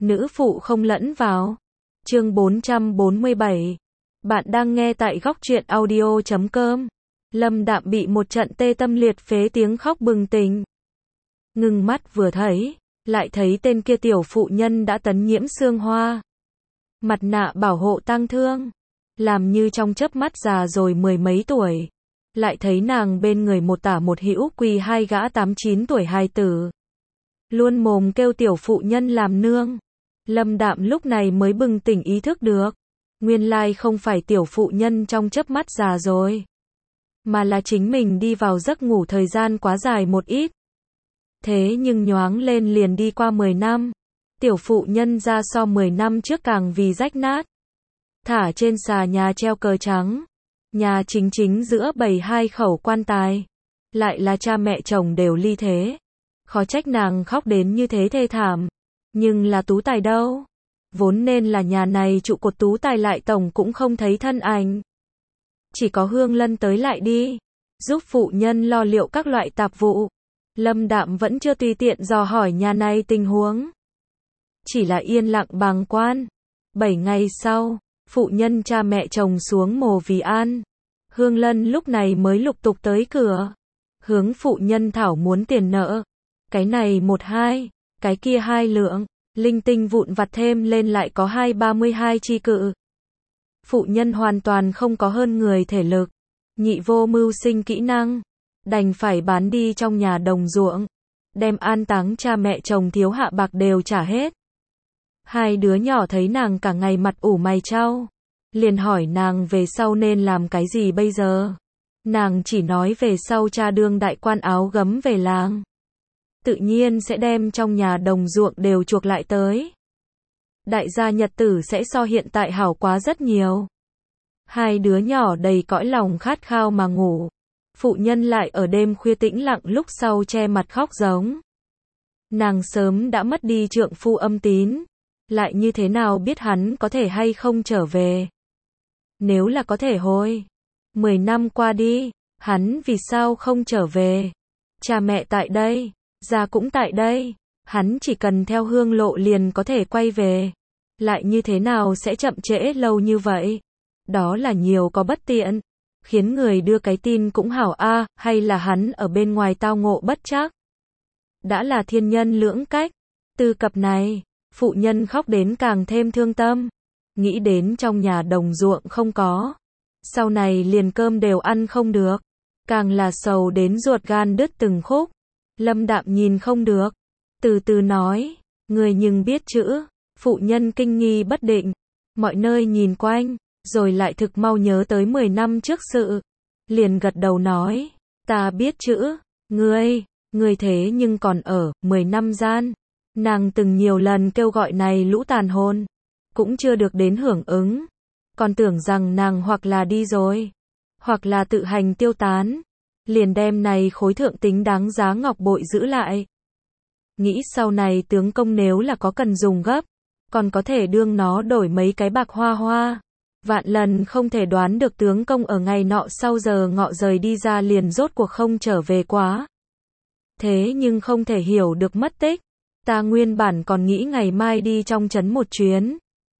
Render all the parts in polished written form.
nữ phụ không lẫn vào. Chương 447. Bạn đang nghe tại góc truyện audio.com. Lâm Đạm bị một trận tê tâm liệt phế tiếng khóc bừng tỉnh. Ngưng mắt vừa thấy, lại thấy tên kia tiểu phụ nhân đã tấn nhiễm xương hoa. Mặt nạ bảo hộ tang thương, làm như trong chớp mắt già rồi mười mấy tuổi. Lại thấy nàng bên người một tả một hữu quỳ hai gã 8-9 tuổi hài tử. Luôn mồm kêu tiểu phụ nhân làm nương. Lâm Đạm lúc này mới bừng tỉnh ý thức được. Nguyên lai không phải tiểu phụ nhân trong chớp mắt già rồi, mà là chính mình đi vào giấc ngủ thời gian quá dài một ít. Thế nhưng nhoáng lên liền đi qua 10 năm. Tiểu phụ nhân ra so 10 năm trước càng vì rách nát. Thả trên xà nhà treo cờ trắng. Nhà chính giữa bày hai khẩu quan tài. Lại là cha mẹ chồng đều ly thế. Khó trách nàng khóc đến như thế thê thảm. Nhưng là tú tài đâu? Vốn nên là nhà này trụ cột tú tài lại tổng cũng không thấy thân ảnh. Chỉ có Hương Lân tới lại đi, giúp phụ nhân lo liệu các loại tạp vụ. Lâm Đạm vẫn chưa tùy tiện dò hỏi nhà này tình huống. Chỉ là yên lặng bàng quan. 7 ngày sau, phụ nhân cha mẹ chồng xuống mồ vì an. Hương Lân lúc này mới lục tục tới cửa. Hướng phụ nhân thảo muốn tiền nợ. Cái này 1-2, cái kia 2 lượng. Linh tinh vụn vặt thêm lên lại có 2-32 chi cự. Phụ nhân hoàn toàn không có hơn người thể lực. Nhị vô mưu sinh kỹ năng. Đành phải bán đi trong nhà đồng ruộng. Đem an táng cha mẹ chồng thiếu hạ bạc đều trả hết. Hai đứa nhỏ thấy nàng cả ngày mặt ủ mày chau. Liền hỏi nàng về sau nên làm cái gì bây giờ. Nàng chỉ nói về sau cha đương đại quan áo gấm về làng. Tự nhiên sẽ đem trong nhà đồng ruộng đều chuộc lại tới. Đại gia nhật tử sẽ so hiện tại hảo quá rất nhiều. Hai đứa nhỏ đầy cõi lòng khát khao mà ngủ. Phụ nhân lại ở đêm khuya tĩnh lặng lúc sau che mặt khóc giống. Nàng sớm đã mất đi trượng phu âm tín. Lại như thế nào biết hắn có thể hay không trở về. Nếu là có thể hồi. 10 năm qua đi, hắn vì sao không trở về. Cha mẹ tại đây. Gia cũng tại đây, hắn chỉ cần theo hương lộ liền có thể quay về. Lại như thế nào sẽ chậm trễ lâu như vậy? Đó là nhiều có bất tiện. Khiến người đưa cái tin cũng hảo a, hay là hắn ở bên ngoài tao ngộ bất trắc. Đã là thiên nhân lưỡng cách. Từ cập này, phụ nhân khóc đến càng thêm thương tâm. Nghĩ đến trong nhà đồng ruộng không có. Sau này liền cơm đều ăn không được. Càng là sầu đến ruột gan đứt từng khúc. Lâm Đạm nhìn không được. Từ từ nói. Người nhưng biết chữ. Phụ nhân kinh nghi bất định. Mọi nơi nhìn quanh. Rồi lại thực mau nhớ tới 10 năm trước sự. Liền gật đầu nói. Ta biết chữ. Ngươi thế nhưng còn ở 10 năm gian. Nàng từng nhiều lần kêu gọi này lũ tàn hồn. Cũng chưa được đến hưởng ứng. Còn tưởng rằng nàng hoặc là đi rồi. Hoặc là tự hành tiêu tán. Liền đem này khối thượng tính đáng giá ngọc bội giữ lại. Nghĩ sau này tướng công nếu là có cần dùng gấp, còn có thể đương nó đổi mấy cái bạc hoa. Vạn lần không thể đoán được tướng công ở ngày nọ sau giờ ngọ rời đi ra liền rốt cuộc không trở về quá. Thế nhưng không thể hiểu được mất tích. Ta nguyên bản còn nghĩ ngày mai đi trong trấn một chuyến.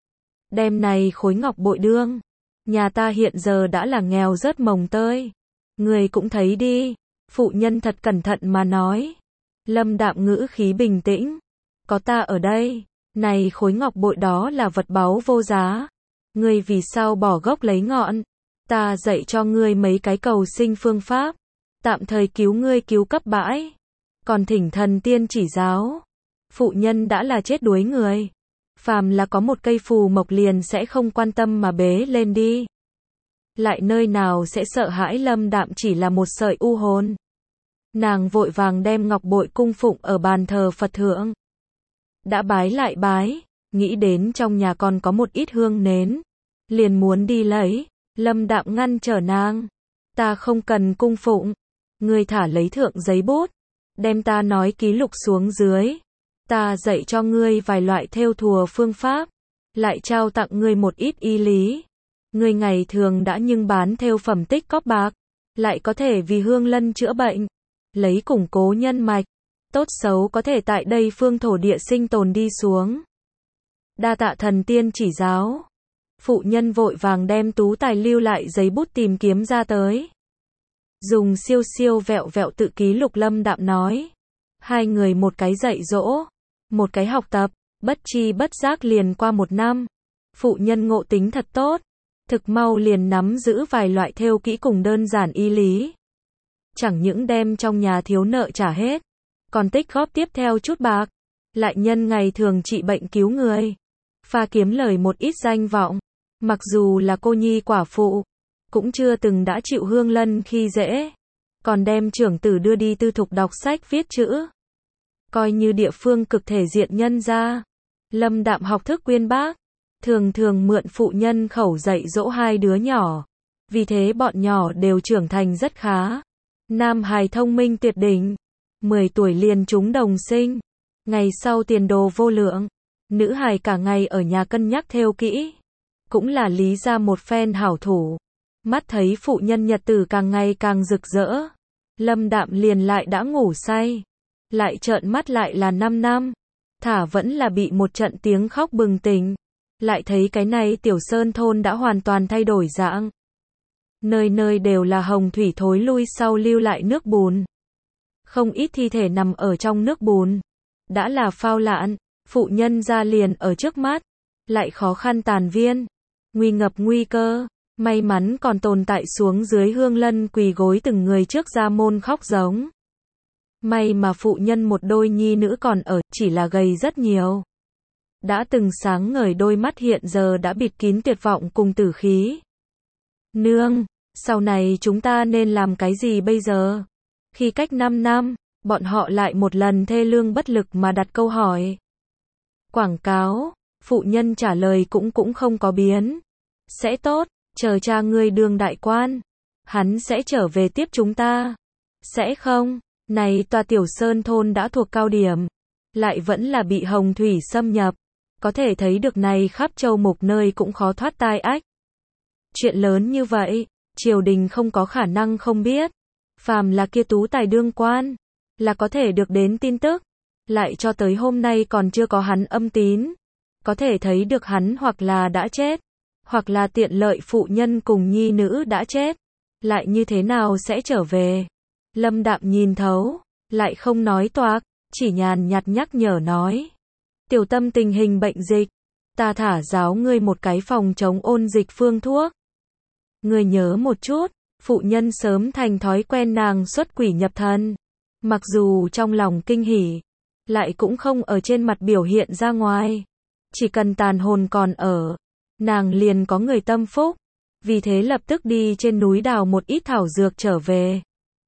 Đem này khối ngọc bội đương. Nhà ta hiện giờ đã là nghèo rớt mồng tơi. Người cũng thấy đi. Phụ nhân thật cẩn thận mà nói. Lâm Đạm ngữ khí bình tĩnh. Có ta ở đây. Này khối ngọc bội đó là vật báu vô giá. Ngươi vì sao bỏ gốc lấy ngọn. Ta dạy cho ngươi mấy cái cầu sinh phương pháp. Tạm thời cứu ngươi cứu cấp bãi. Còn thỉnh thần tiên chỉ giáo. Phụ nhân đã là chết đuối người. Phàm là có một cây phù mộc liền sẽ không quan tâm mà bế lên đi. Lại nơi nào sẽ sợ hãi Lâm Đạm chỉ là một sợi u hồn. Nàng vội vàng đem ngọc bội cung phụng ở bàn thờ Phật thượng. Đã bái lại bái, nghĩ đến trong nhà còn có một ít hương nến. Liền muốn đi lấy, Lâm Đạm ngăn trở nàng. Ta không cần cung phụng. Ngươi thả lấy thượng giấy bút. Đem ta nói ký lục xuống dưới. Ta dạy cho ngươi vài loại thêu thùa phương pháp. Lại trao tặng ngươi một ít y lý. Ngươi ngày thường đã nhưng bán thêu phẩm tích cóp bạc. Lại có thể vì Hương Lân chữa bệnh. Lấy củng cố nhân mạch. Tốt xấu có thể tại đây phương thổ địa sinh tồn đi xuống. Đa tạ thần tiên chỉ giáo. Phụ nhân vội vàng đem tú tài lưu lại giấy bút tìm kiếm ra tới. Dùng siêu siêu vẹo vẹo tự ký lục. Lâm Đạm nói. Hai người một cái dạy dỗ, một cái học tập, bất chi bất giác liền qua 1 năm. Phụ nhân ngộ tính thật tốt, thực mau liền nắm giữ vài loại thêu kỹ cùng đơn giản y lý. Chẳng những đem trong nhà thiếu nợ trả hết, còn tích góp tiếp theo chút bạc, lại nhân ngày thường trị bệnh cứu người, pha kiếm lời một ít danh vọng. Mặc dù là cô nhi quả phụ, cũng chưa từng đã chịu Hương Lân khi dễ, còn đem trưởng tử đưa đi tư thục đọc sách viết chữ. Coi như địa phương cực thể diện nhân gia. Lâm Đạm học thức uyên bác, thường thường mượn phụ nhân khẩu dạy dỗ hai đứa nhỏ. Vì thế bọn nhỏ đều trưởng thành rất khá. Nam hài thông minh tuyệt đỉnh, 10 tuổi liền trúng đồng sinh, ngày sau tiền đồ vô lượng. Nữ hài cả ngày ở nhà cân nhắc thêu kỹ, cũng là lý ra một phen hảo thủ. Mắt thấy phụ nhân nhật tử càng ngày càng rực rỡ, Lâm Đạm liền lại đã ngủ say. Lại trợn mắt lại là 5 năm, thả vẫn là bị một trận tiếng khóc bừng tỉnh. Lại thấy cái này tiểu sơn thôn đã hoàn toàn thay đổi dạng. Nơi nơi đều là hồng thủy thối lui sau lưu lại nước bùn. Không ít thi thể nằm ở trong nước bùn. Đã là phao lạn, phụ nhân ra liền ở trước mắt. Lại khó khăn tàn viên, nguy ngập nguy cơ. May mắn còn tồn tại xuống dưới Hương Lân quỳ gối từng người trước ra môn khóc giống. May mà phụ nhân một đôi nhi nữ còn ở, chỉ là gầy rất nhiều. Đã từng sáng ngời đôi mắt hiện giờ đã bịt kín tuyệt vọng cùng tử khí. Nương, sau này chúng ta nên làm cái gì bây giờ? Khi cách 5 năm, bọn họ lại một lần thê lương bất lực mà đặt câu hỏi. Quảng cáo, phụ nhân trả lời cũng không có biến. Sẽ tốt, chờ cha ngươi đương đại quan. Hắn sẽ trở về tiếp chúng ta. Sẽ không, này tòa tiểu sơn thôn đã thuộc cao điểm. Lại vẫn là bị hồng thủy xâm nhập. Có thể thấy được này khắp châu mục nơi cũng khó thoát tai ách. Chuyện lớn như vậy, triều đình không có khả năng không biết. Phàm là kia tú tài đương quan, là có thể được đến tin tức. Lại cho tới hôm nay còn chưa có hắn âm tín. Có thể thấy được hắn hoặc là đã chết, hoặc là tiện lợi phụ nhân cùng nhi nữ đã chết. Lại như thế nào sẽ trở về? Lâm Đạm nhìn thấu, lại không nói toạc, chỉ nhàn nhạt nhắc nhở nói. Tiểu Tâm tình hình bệnh dịch, ta thả giáo ngươi một cái phòng chống ôn dịch phương thuốc. Ngươi nhớ một chút, phụ nhân sớm thành thói quen nàng xuất quỷ nhập thần. Mặc dù trong lòng kinh hỉ, lại cũng không ở trên mặt biểu hiện ra ngoài. Chỉ cần tàn hồn còn ở, nàng liền có người tâm phúc. Vì thế lập tức đi trên núi đào một ít thảo dược trở về.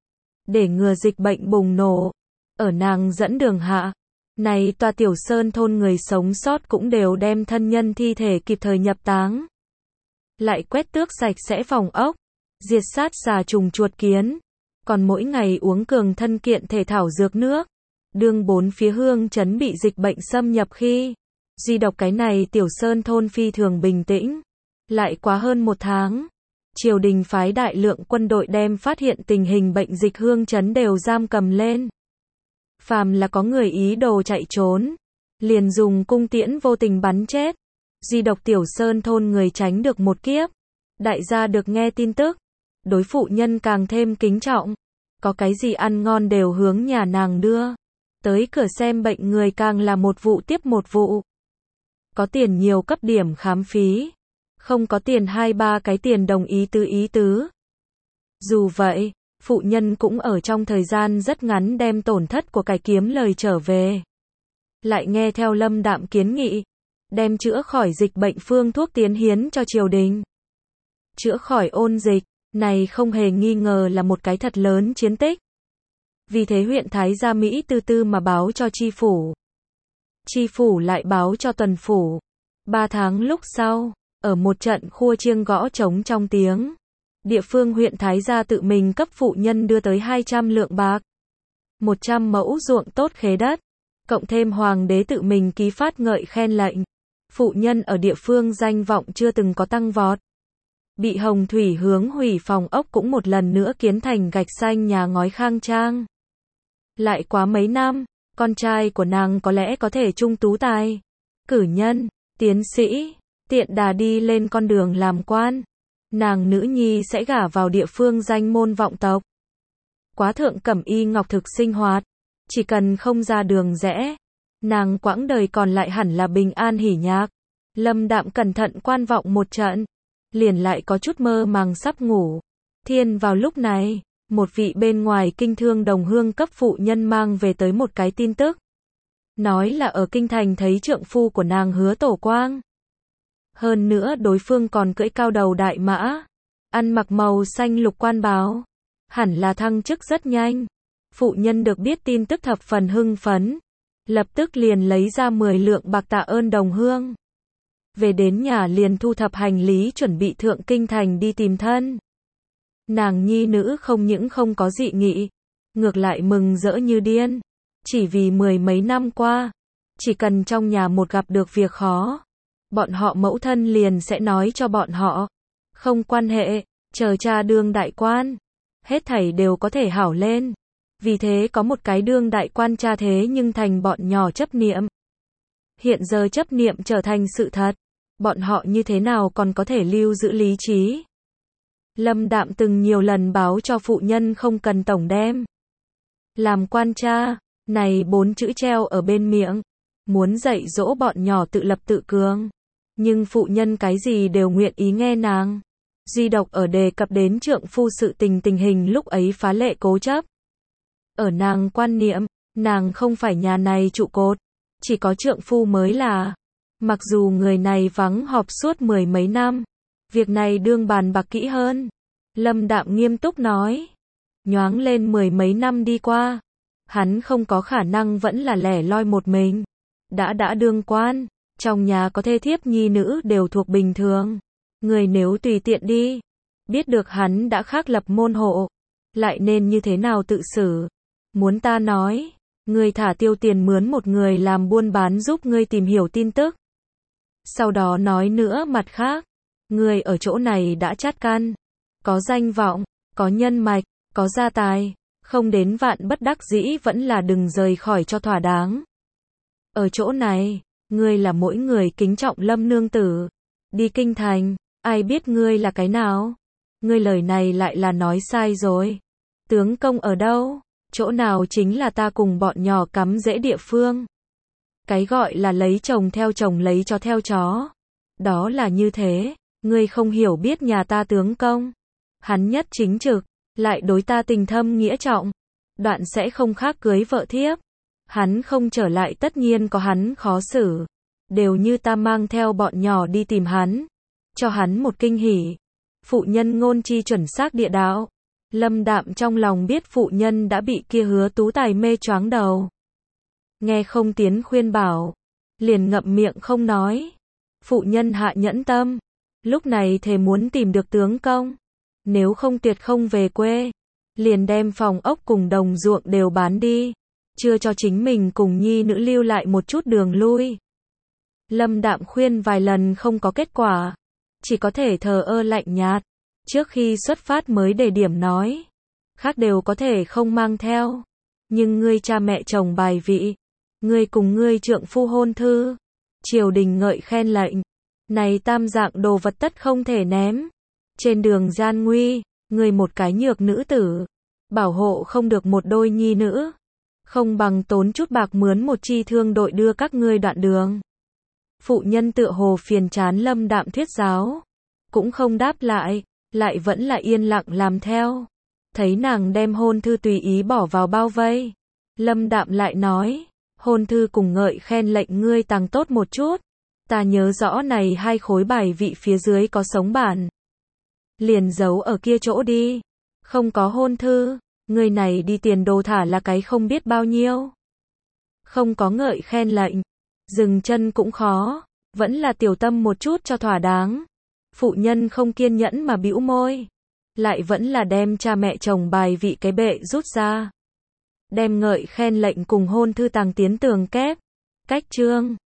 Để ngừa dịch bệnh bùng nổ, ở nàng dẫn đường hạ. Này tòa tiểu sơn thôn người sống sót cũng đều đem thân nhân thi thể kịp thời nhập táng. Lại quét tước sạch sẽ phòng ốc, diệt sát xà trùng chuột kiến. Còn mỗi ngày uống cường thân kiện thể thảo dược nước. Đương 4 phía hương trấn bị dịch bệnh xâm nhập khi, duy độc cái này tiểu sơn thôn phi thường bình tĩnh. Lại quá hơn 1 tháng, triều đình phái đại lượng quân đội đem phát hiện tình hình bệnh dịch hương trấn đều giam cầm lên. Phàm là có người ý đồ chạy trốn, liền dùng cung tiễn vô tình bắn chết. Duy độc tiểu sơn thôn người tránh được một kiếp. Đại gia được nghe tin tức, đối phụ nhân càng thêm kính trọng. Có cái gì ăn ngon đều hướng nhà nàng đưa. Tới cửa xem bệnh người càng là một vụ tiếp một vụ. Có tiền nhiều cấp điểm khám phí, không có tiền 2-3 cái tiền đồng ý tứ. Dù vậy, phụ nhân cũng ở trong thời gian rất ngắn đem tổn thất của cải kiếm lời trở về. Lại nghe theo Lâm Đạm kiến nghị, đem chữa khỏi dịch bệnh phương thuốc tiến hiến cho triều đình. Chữa khỏi ôn dịch, này không hề nghi ngờ là một cái thật lớn chiến tích. Vì thế huyện Thái Gia Mỹ từ từ mà báo cho tri phủ. Tri phủ lại báo cho tuần phủ. 3 tháng lúc sau, ở một trận khua chiêng gõ trống trong tiếng, địa phương huyện Thái Gia tự mình cấp phụ nhân đưa tới 200 lượng bạc, 100 mẫu ruộng tốt khế đất, cộng thêm hoàng đế tự mình ký phát ngợi khen lệnh. Phụ nhân ở địa phương danh vọng chưa từng có tăng vọt. Bị hồng thủy hướng hủy phòng ốc cũng một lần nữa kiến thành gạch xanh nhà ngói khang trang. Lại quá mấy năm, con trai của nàng có lẽ có thể trung tú tài, cử nhân, tiến sĩ, tiện đà đi lên con đường làm quan. Nàng nữ nhi sẽ gả vào địa phương danh môn vọng tộc. Quá thượng cẩm y ngọc thực sinh hoạt, chỉ cần không ra đường rẽ, nàng quãng đời còn lại hẳn là bình an hỉ nhạc. Lâm Đạm cẩn thận quan vọng một trận, liền lại có chút mơ màng sắp ngủ. Thiên vào lúc này, một vị bên ngoài kinh thương đồng hương cấp phụ nhân mang về tới một cái tin tức. Nói là ở kinh thành thấy trượng phu của nàng Hứa Tổ Quang. Hơn nữa đối phương còn cưỡi cao đầu đại mã, ăn mặc màu xanh lục quan bào, hẳn là thăng chức rất nhanh. Phụ nhân được biết tin tức thập phần hưng phấn, lập tức liền lấy ra 10 lượng bạc tạ ơn đồng hương. Về đến nhà liền thu thập hành lý chuẩn bị thượng kinh thành đi tìm thân. Nàng nhi nữ không những không có dị nghị, ngược lại mừng rỡ như điên. Chỉ vì 10 mấy năm qua, chỉ cần trong nhà một gặp được việc khó, bọn họ mẫu thân liền sẽ nói cho bọn họ. Không quan hệ, chờ cha đương đại quan, hết thảy đều có thể hảo lên. Vì thế có một cái đương đại quan cha thế nhưng thành bọn nhỏ chấp niệm. Hiện giờ chấp niệm trở thành sự thật, bọn họ như thế nào còn có thể lưu giữ lý trí. Lâm Đạm từng nhiều lần báo cho phụ nhân không cần tổng đem. Làm quan cha, này 4 chữ treo ở bên miệng, muốn dạy dỗ bọn nhỏ tự lập tự cường. Nhưng phụ nhân cái gì đều nguyện ý nghe nàng. Duy độc ở đề cập đến trượng phu sự tình hình lúc ấy phá lệ cố chấp. Ở nàng quan niệm, nàng không phải nhà này trụ cột, chỉ có trượng phu mới là. Mặc dù người này vắng họp suốt 10 mấy năm, việc này đương bàn bạc kỹ hơn. Lâm Đạm nghiêm túc nói, nhoáng lên 10 mấy năm đi qua, hắn không có khả năng vẫn là lẻ loi một mình. Đã đương quan, trong nhà có thê thiếp nhi nữ đều thuộc bình thường. Người nếu tùy tiện đi, biết được hắn đã khác lập môn hộ, lại nên như thế nào tự xử. Muốn ta nói, ngươi thả tiêu tiền mướn một người làm buôn bán giúp ngươi tìm hiểu tin tức. Sau đó nói nữa mặt khác, ngươi ở chỗ này đã chát căn, có danh vọng, có nhân mạch, có gia tài, không đến vạn bất đắc dĩ vẫn là đừng rời khỏi cho thỏa đáng. Ở chỗ này, ngươi là mỗi người kính trọng Lâm nương tử. Đi kinh thành, ai biết ngươi là cái nào? Ngươi lời này lại là nói sai rồi. Tướng công ở đâu? Chỗ nào chính là ta cùng bọn nhỏ cắm rễ địa phương. Cái gọi là lấy chồng theo chồng lấy chó theo chó. Đó là như thế, ngươi không hiểu biết nhà ta tướng công. Hắn nhất chính trực, lại đối ta tình thâm nghĩa trọng. Đoạn sẽ không khác cưới vợ thiếp. Hắn không trở lại tất nhiên có hắn khó xử. Đều như ta mang theo bọn nhỏ đi tìm hắn. Cho hắn một kinh hỉ. Phụ nhân ngôn chi chuẩn xác địa đạo. Lâm Đạm trong lòng biết phụ nhân đã bị kia Hứa Tú Tài mê choáng đầu. Nghe không tiến khuyên bảo, liền ngậm miệng không nói. Phụ nhân hạ nhẫn tâm, lúc này thề muốn tìm được tướng công. Nếu không tuyệt không về quê, liền đem phòng ốc cùng đồng ruộng đều bán đi. Chưa cho chính mình cùng nhi nữ lưu lại một chút đường lui. Lâm Đạm khuyên vài lần không có kết quả, chỉ có thể thờ ơ lạnh nhạt. Trước khi xuất phát mới đề điểm nói, khác đều có thể không mang theo, nhưng ngươi cha mẹ chồng bài vị, ngươi cùng ngươi trượng phu hôn thư, triều đình ngợi khen lệnh, này tam dạng đồ vật tất không thể ném. Trên đường gian nguy, ngươi một cái nhược nữ tử, bảo hộ không được một đôi nhi nữ, không bằng tốn chút bạc mướn một chi thương đội đưa các ngươi đoạn đường. Phụ nhân tựa hồ phiền chán Lâm Đạm thuyết giáo, cũng không đáp lại, lại vẫn là yên lặng làm theo. Thấy nàng đem hôn thư tùy ý bỏ vào bao vây, Lâm Đạm lại nói, hôn thư cùng ngợi khen lệnh ngươi tàng tốt một chút. Ta nhớ rõ này 2 khối bài vị phía dưới có sống bản. Liền giấu ở kia chỗ đi. Không có hôn thư, người này đi tiền đồ thả là cái không biết bao nhiêu. Không có ngợi khen lệnh, dừng chân cũng khó, vẫn là tiểu tâm một chút cho thỏa đáng. Phụ nhân không kiên nhẫn mà bĩu môi, lại vẫn là đem cha mẹ chồng bài vị cái bệ rút ra. Đem ngợi khen lệnh cùng hôn thư tàng tiến tường kép, cách chương.